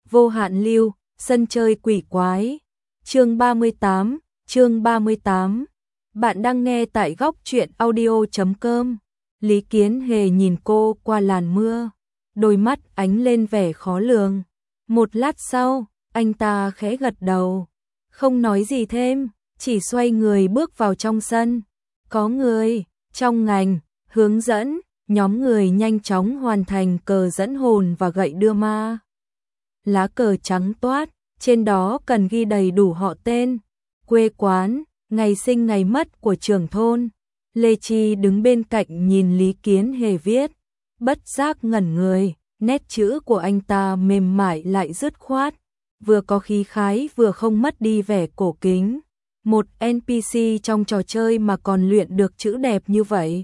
Vô hạn lưu, sân chơi quỷ quái. Chương 38. Bạn đang nghe tại góc truyện audio.com. Lý Kiến Hề nhìn cô qua làn mưa, đôi mắt ánh lên vẻ khó lường. Một lát sau, anh ta khẽ gật đầu, không nói gì thêm, chỉ xoay người bước vào trong sân. Có người trong ngành hướng dẫn, nhóm người nhanh chóng hoàn thành cờ dẫn hồn và gậy đưa ma. Lá cờ trắng toát, trên đó cần ghi đầy đủ họ tên, quê quán, ngày sinh ngày mất của trưởng thôn. Lê Chi đứng bên cạnh nhìn Lý Kiến Hề viết, bất giác ngẩn người, nét chữ của anh ta mềm mại lại dứt khoát, vừa có khí khái vừa không mất đi vẻ cổ kính. Một NPC trong trò chơi mà còn luyện được chữ đẹp như vậy,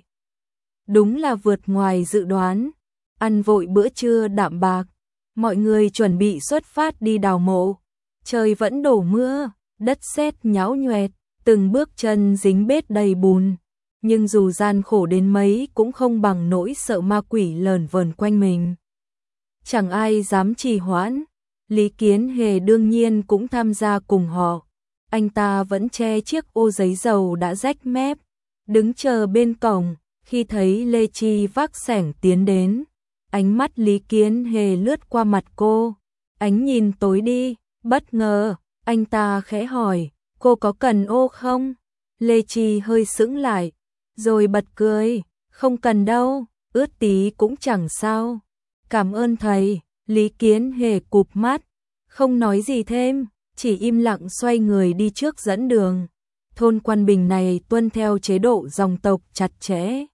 đúng là vượt ngoài dự đoán. Ăn vội bữa trưa đạm bạc, mọi người chuẩn bị xuất phát đi đào mộ. Trời vẫn đổ mưa, đất sét nhão nhoẹt, từng bước chân dính bết đầy bùn. Nhưng dù gian khổ đến mấy cũng không bằng nỗi sợ ma quỷ lờn vờn quanh mình. Chẳng ai dám trì hoãn, Lý Kiến Hề đương nhiên cũng tham gia cùng họ. Anh ta vẫn che chiếc ô giấy dầu đã rách mép, đứng chờ bên cổng. Khi thấy Lê Chi vác xẻng tiến đến, ánh mắt Lý Kiến Hề lướt qua mặt cô, ánh nhìn tối đi. Bất ngờ, anh ta khẽ hỏi, cô có cần ô không? Lê Chi hơi sững lại, rồi bật cười, không cần đâu, ướt tí cũng chẳng sao. Cảm ơn thầy. Lý Kiến Hề cụp mắt, không nói gì thêm, chỉ im lặng xoay người đi trước dẫn đường. Thôn Quan Bình này tuân theo chế độ dòng tộc chặt chẽ.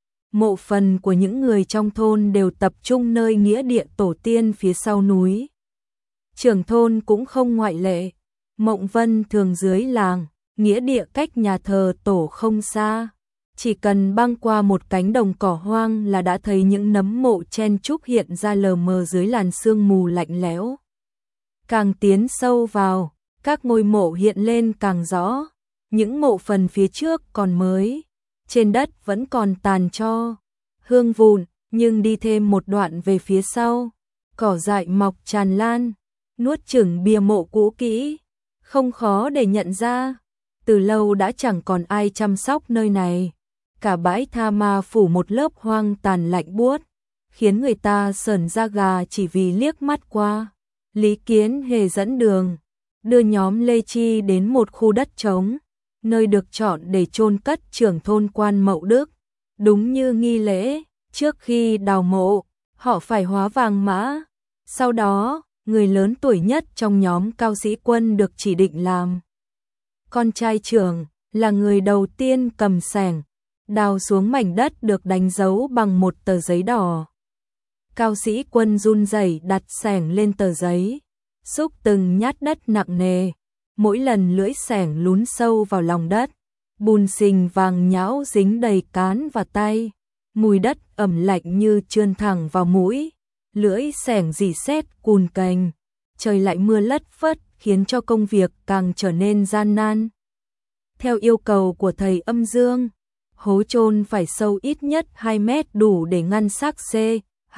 Mộ phần của những người trong thôn đều tập trung nơi nghĩa địa tổ tiên phía sau núi. Trưởng thôn cũng không ngoại lệ. Mộng Vân thường dưới làng, nghĩa địa cách nhà thờ tổ không xa. Chỉ cần băng qua một cánh đồng cỏ hoang là đã thấy những nấm mộ chen chúc hiện ra lờ mờ dưới làn sương mù lạnh lẽo. Càng tiến sâu vào, các ngôi mộ hiện lên càng rõ. Những mộ phần phía trước còn mới, trên đất vẫn còn tàn tro, hương vụn, nhưng đi thêm một đoạn về phía sau, cỏ dại mọc tràn lan, nuốt chửng bia mộ cũ kỹ, không khó để nhận ra. Từ lâu đã chẳng còn ai chăm sóc nơi này. Cả bãi tha ma phủ một lớp hoang tàn lạnh buốt, khiến người ta sởn da gà chỉ vì liếc mắt qua. Lý Kiến Hề dẫn đường, đưa nhóm Lê Chi đến một khu đất trống, nơi được chọn để chôn cất trưởng thôn Quan Mậu Đức. Đúng như nghi lễ, trước khi đào mộ, họ phải hóa vàng mã. Sau đó, người lớn tuổi nhất trong nhóm Cao Sĩ Quân được chỉ định làm con trai trưởng, là người đầu tiên cầm xẻng, đào xuống mảnh đất được đánh dấu bằng một tờ giấy đỏ. Cao Sĩ Quân run rẩy đặt xẻng lên tờ giấy, xúc từng nhát đất nặng nề. Mỗi lần lưỡi xẻng lún sâu vào lòng đất, bùn sình vàng nhão dính đầy cán và tay. Mùi đất ẩm lạnh như trườn thẳng vào mũi. Lưỡi xẻng rỉ sét cùn cành. Trời lại mưa lất phất khiến cho công việc càng trở nên gian nan. Theo yêu cầu của thầy âm dương, hố chôn phải sâu ít nhất 2 mét đủ để ngăn xác C, H,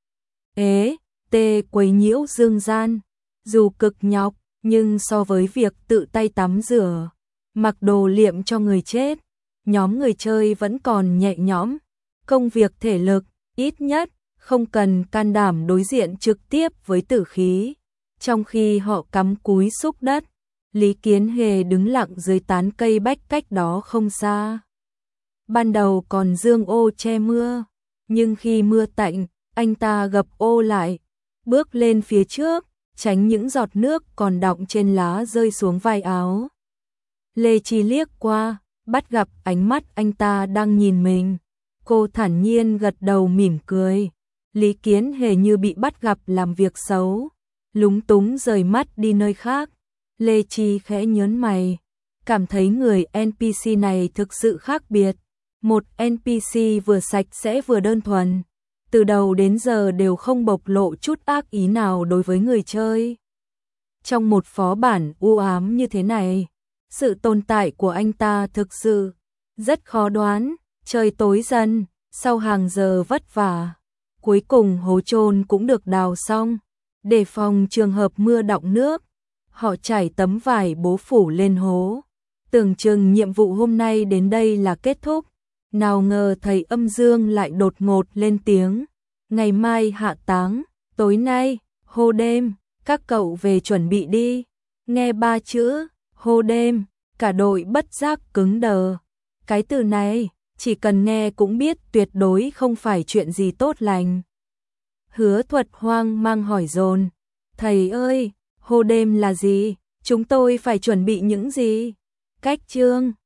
E, T quấy nhiễu dương gian. Dù cực nhọc, nhưng so với việc tự tay tắm rửa, mặc đồ liệm cho người chết, nhóm người chơi vẫn còn nhẹ nhõm. Công việc thể lực, ít nhất, không cần can đảm đối diện trực tiếp với tử khí. Trong khi họ cắm cúi xúc đất, Lý Kiến Hề đứng lặng dưới tán cây bách cách đó không xa. Ban đầu còn dương ô che mưa, nhưng khi mưa tạnh, anh ta gập ô lại, bước lên phía trước, tránh những giọt nước còn đọng trên lá rơi xuống vai áo. Lê Chi liếc qua, bắt gặp ánh mắt anh ta đang nhìn mình. Cô thản nhiên gật đầu mỉm cười. Lý Kiến Hề như bị bắt gặp làm việc xấu, lúng túng rời mắt đi nơi khác. Lê Chi khẽ nhớn mày, cảm thấy người NPC này thực sự khác biệt. Một NPC vừa sạch sẽ vừa đơn thuần, từ đầu đến giờ đều không bộc lộ chút ác ý nào đối với người chơi. Trong một phó bản u ám như thế này, sự tồn tại của anh ta thực sự rất khó đoán. Trời tối dần, sau hàng giờ vất vả, cuối cùng hố chôn cũng được đào xong. Để phòng trường hợp mưa đọng nước, họ trải tấm vải bố phủ lên hố. Tưởng chừng nhiệm vụ hôm nay đến đây là kết thúc, nào ngờ thầy Âm Dương lại đột ngột lên tiếng. Ngày mai hạ táng, tối nay, hô đêm, các cậu về chuẩn bị đi. Nghe 3 chữ, hô đêm, cả đội bất giác cứng đờ. Cái từ này, chỉ cần nghe cũng biết tuyệt đối không phải chuyện gì tốt lành. Hứa Thuật hoang mang hỏi dồn, thầy ơi, hô đêm là gì? Chúng tôi phải chuẩn bị những gì? Cách chương